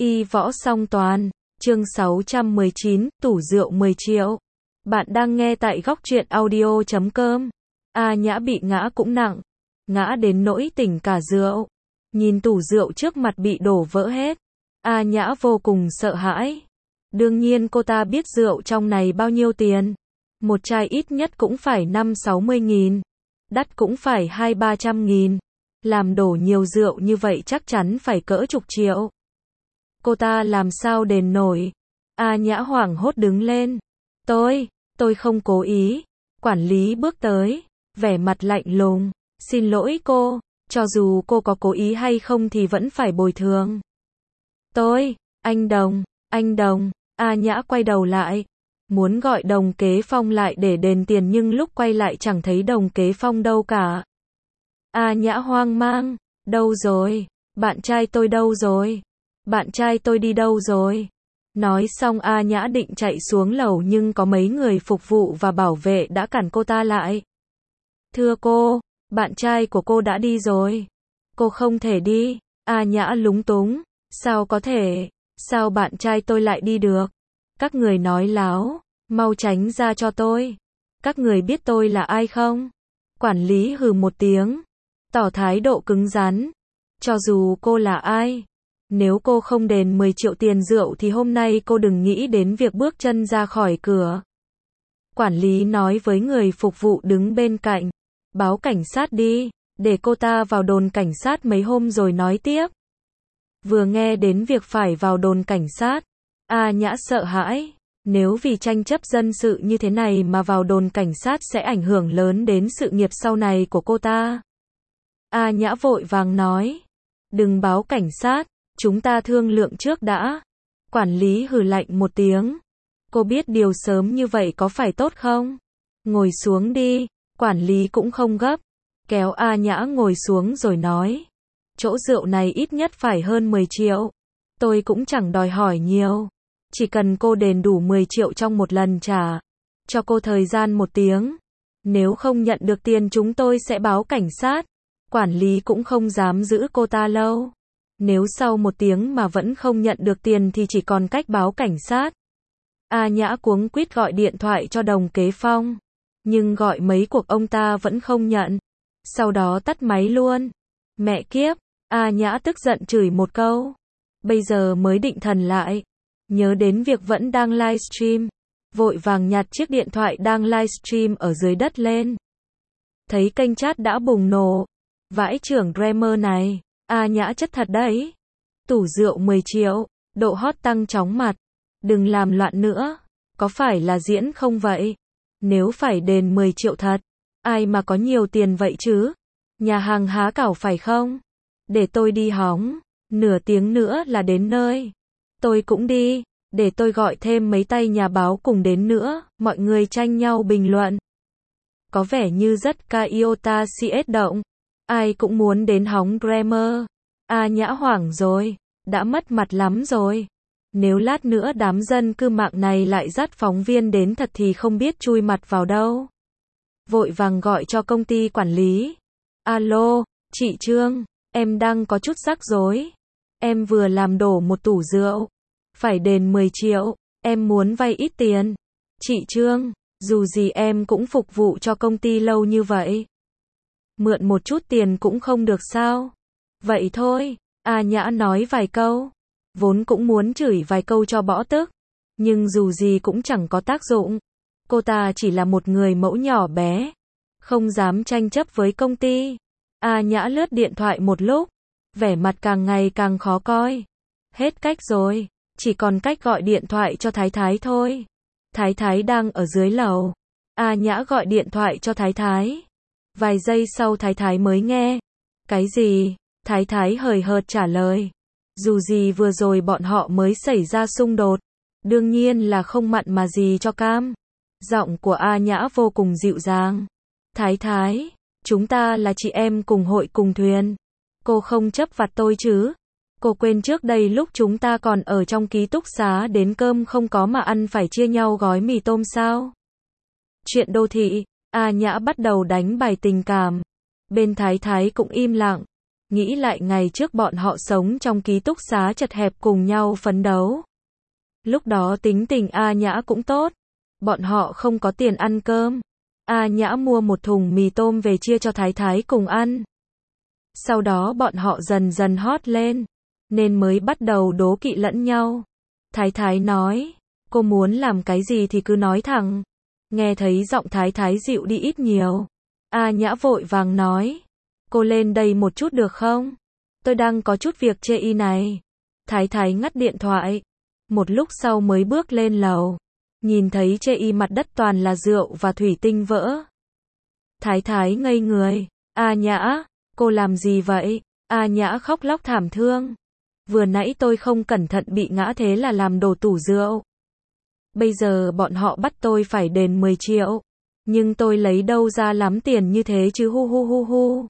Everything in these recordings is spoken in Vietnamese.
Y võ song toàn, chương 619, tủ rượu 10 triệu. Bạn đang nghe tại góc truyện audio.com. A Nhã bị ngã cũng nặng, ngã đến nỗi tỉnh cả rượu. Nhìn tủ rượu trước mặt bị đổ vỡ hết, A Nhã vô cùng sợ hãi. Đương nhiên cô ta biết rượu trong này bao nhiêu tiền. Một chai ít nhất cũng phải 5-60 nghìn, đắt cũng phải 200-300 nghìn. Làm đổ nhiều rượu như vậy chắc chắn phải cỡ chục triệu. Cô ta làm sao đền nổi. A Nhã hoảng hốt đứng lên. Tôi không cố ý. Quản lý bước tới, vẻ mặt lạnh lùng. Xin lỗi cô, cho dù cô có cố ý hay không thì vẫn phải bồi thường. Anh Đồng. A Nhã quay đầu lại, muốn gọi Đồng Kế Phong lại để đền tiền nhưng lúc quay lại chẳng thấy Đồng Kế Phong đâu cả. A Nhã hoang mang, đâu rồi? Bạn trai tôi đâu rồi? Bạn trai tôi đi đâu rồi? Nói xong A Nhã định chạy xuống lầu nhưng có mấy người phục vụ và bảo vệ đã cản cô ta lại. Thưa cô, bạn trai của cô đã đi rồi. Cô không thể đi. A Nhã lúng túng. Sao có thể? Sao bạn trai tôi lại đi được? Các người nói láo, mau tránh ra cho tôi. Các người biết tôi là ai không? Quản lý hừ một tiếng, tỏ thái độ cứng rắn. Cho dù cô là ai, nếu cô không đền 10 triệu tiền rượu thì hôm nay cô đừng nghĩ đến việc bước chân ra khỏi cửa. Quản lý nói với người phục vụ đứng bên cạnh. Báo cảnh sát đi, để cô ta vào đồn cảnh sát mấy hôm rồi nói tiếp. Vừa nghe đến việc phải vào đồn cảnh sát, A Nhã sợ hãi. Nếu vì tranh chấp dân sự như thế này mà vào đồn cảnh sát sẽ ảnh hưởng lớn đến sự nghiệp sau này của cô ta. A Nhã vội vàng nói. Đừng báo cảnh sát, chúng ta thương lượng trước đã. Quản lý hừ lạnh một tiếng. Cô biết điều sớm như vậy có phải tốt không? Ngồi xuống đi. Quản lý cũng không gấp, kéo A Nhã ngồi xuống rồi nói. Chỗ rượu này ít nhất phải hơn 10 triệu. Tôi cũng chẳng đòi hỏi nhiều. Chỉ cần cô đền đủ 10 triệu trong một lần trả. Cho cô thời gian 1 tiếng. Nếu không nhận được tiền chúng tôi sẽ báo cảnh sát. Quản lý cũng không dám giữ cô ta lâu. Nếu sau 1 tiếng mà vẫn không nhận được tiền thì chỉ còn cách báo cảnh sát. A Nhã cuống quýt gọi điện thoại cho Đồng Kế Phong. Nhưng gọi mấy cuộc ông ta vẫn không nhận. Sau đó tắt máy luôn. Mẹ kiếp, A Nhã tức giận chửi một câu. Bây giờ mới định thần lại. Nhớ đến việc vẫn đang livestream. Vội vàng nhặt chiếc điện thoại đang livestream ở dưới đất lên. Thấy kênh chat đã bùng nổ. Vãi trưởng Dreamer này, A Nhã chất thật đấy. Tủ rượu 10 triệu, độ hot tăng chóng mặt. Đừng làm loạn nữa. Có phải là diễn không vậy? Nếu phải đền 10 triệu thật, ai mà có nhiều tiền vậy chứ? Nhà hàng há cảo phải không? Để tôi đi hóng, nửa tiếng nữa là đến nơi. Tôi cũng đi, để tôi gọi thêm mấy tay nhà báo cùng đến nữa, mọi người tranh nhau bình luận. Có vẻ như rất Iota CS động, ai cũng muốn đến hóng Dreamer. A Nhã hoảng rồi, đã mất mặt lắm rồi. Nếu lát nữa đám dân cư mạng này lại dắt phóng viên đến thật thì không biết chui mặt vào đâu. Vội vàng gọi cho công ty quản lý. Alo, chị Trương, em đang có chút rắc rối. Em vừa làm đổ một tủ rượu. Phải đền 10 triệu, em muốn vay ít tiền. Chị Trương, dù gì em cũng phục vụ cho công ty lâu như vậy. Mượn một chút tiền cũng không được sao? Vậy thôi, A Nhã nói vài câu. Vốn cũng muốn chửi vài câu cho bỏ tức, nhưng dù gì cũng chẳng có tác dụng. Cô ta chỉ là một người mẫu nhỏ bé, không dám tranh chấp với công ty. A Nhã lướt điện thoại một lúc, vẻ mặt càng ngày càng khó coi. Hết cách rồi, chỉ còn cách gọi điện thoại cho Thái Thái thôi. Thái Thái đang ở dưới lầu. A Nhã gọi điện thoại cho Thái Thái. Vài giây sau Thái Thái mới nghe. Cái gì? Thái Thái hời hợt trả lời. Dù gì vừa rồi bọn họ mới xảy ra xung đột. Đương nhiên là không mặn mà gì cho cam. Giọng của A Nhã vô cùng dịu dàng. Thái Thái, chúng ta là chị em cùng hội cùng thuyền. Cô không chấp vặt tôi chứ? Cô quên trước đây lúc chúng ta còn ở trong ký túc xá đến cơm không có mà ăn phải chia nhau gói mì tôm sao? Chuyện đô thị, A Nhã bắt đầu đánh bài tình cảm. Bên Thái Thái cũng im lặng. nghĩ lại ngày trước bọn họ sống trong ký túc xá chật hẹp cùng nhau phấn đấu. Lúc đó tính tình A Nhã cũng tốt, bọn họ không có tiền ăn cơm. A Nhã mua một thùng mì tôm về chia cho Thái Thái cùng ăn. Sau đó bọn họ dần dần hot lên, nên mới bắt đầu đố kỵ lẫn nhau. Thái Thái nói, cô muốn làm cái gì thì cứ nói thẳng. Nghe thấy giọng Thái Thái dịu đi ít nhiều. A Nhã vội vàng nói, cô lên đây một chút được không? Tôi đang có chút việc chê y này. Thái Thái ngắt điện thoại. Một lúc sau mới bước lên lầu. Nhìn thấy chê y mặt đất toàn là rượu và thủy tinh vỡ. Thái Thái ngây người. A Nhã, cô làm gì vậy? A Nhã khóc lóc thảm thương. Vừa nãy tôi không cẩn thận bị ngã thế là làm đổ tủ rượu. Bây giờ bọn họ bắt tôi phải đền 10 triệu. Nhưng tôi lấy đâu ra lắm tiền như thế chứ hu hu hu hu.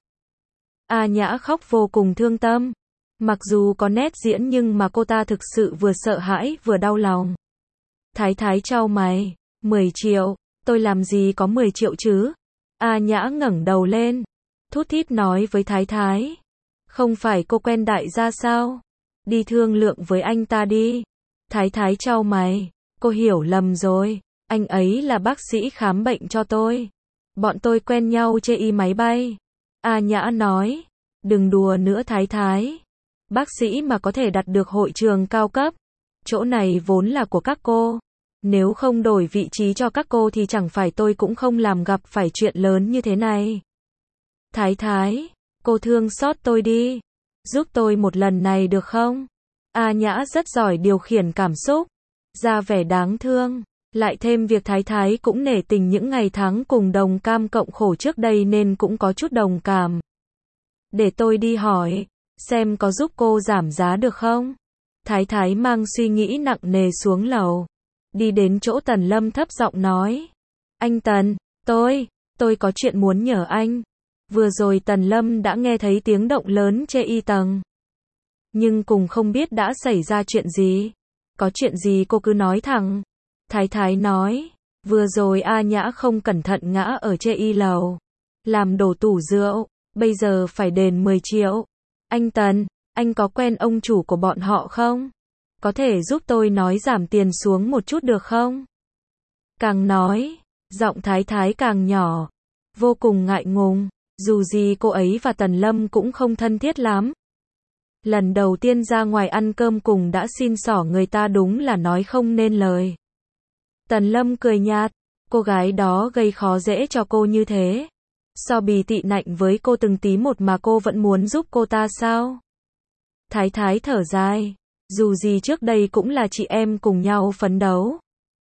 A Nhã khóc vô cùng thương tâm. Mặc dù có nét diễn nhưng mà cô ta thực sự vừa sợ hãi vừa đau lòng. Thái Thái chau mày. 10 triệu, tôi làm gì có 10 triệu chứ? A Nhã ngẩng đầu lên. Thút thít nói với Thái Thái. Không phải cô quen đại gia sao? Đi thương lượng với anh ta đi. Thái Thái chau mày. Cô hiểu lầm rồi. Anh ấy là bác sĩ khám bệnh cho tôi. Bọn tôi quen nhau chê y máy bay. A Nhã nói. Đừng đùa nữa Thái Thái. Bác sĩ mà có thể đặt được hội trường cao cấp. Chỗ này vốn là của các cô. Nếu không đổi vị trí cho các cô thì chẳng phải tôi cũng không làm gặp phải chuyện lớn như thế này. Thái Thái, cô thương xót tôi đi. Giúp tôi một lần này được không? A Nhã rất giỏi điều khiển cảm xúc. Ra vẻ đáng thương. Lại thêm việc Thái Thái cũng nể tình những ngày tháng cùng đồng cam cộng khổ trước đây nên cũng có chút đồng cảm. Để tôi đi hỏi, xem có giúp cô giảm giá được không? Thái Thái mang suy nghĩ nặng nề xuống lầu. Đi đến chỗ Tần Lâm thấp giọng nói. Anh Tần, tôi có chuyện muốn nhờ anh. Vừa rồi Tần Lâm đã nghe thấy tiếng động lớn trên y tầng. Nhưng cùng không biết đã xảy ra chuyện gì. Có chuyện gì cô cứ nói thẳng. Thái Thái nói. Vừa rồi A Nhã không cẩn thận ngã ở trên y lầu. Làm đổ tủ rượu. Bây giờ phải đền 10 triệu. Anh Tần, anh có quen ông chủ của bọn họ không? Có thể giúp tôi nói giảm tiền xuống một chút được không? Càng nói, giọng Thái Thái càng nhỏ. Vô cùng ngại ngùng. Dù gì cô ấy và Tần Lâm cũng không thân thiết lắm. Lần đầu tiên ra ngoài ăn cơm cùng đã xin xỏ người ta đúng là nói không nên lời. Tần Lâm cười nhạt. Cô gái đó gây khó dễ cho cô như thế. So bì tị nạnh với cô từng tí một mà cô vẫn muốn giúp cô ta sao? Thái Thái thở dài. Dù gì trước đây cũng là chị em cùng nhau phấn đấu.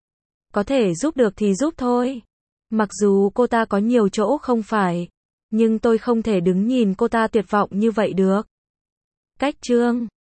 Có thể giúp được thì giúp thôi. Mặc dù cô ta có nhiều chỗ không phải. Nhưng tôi không thể đứng nhìn cô ta tuyệt vọng như vậy được. Cách chương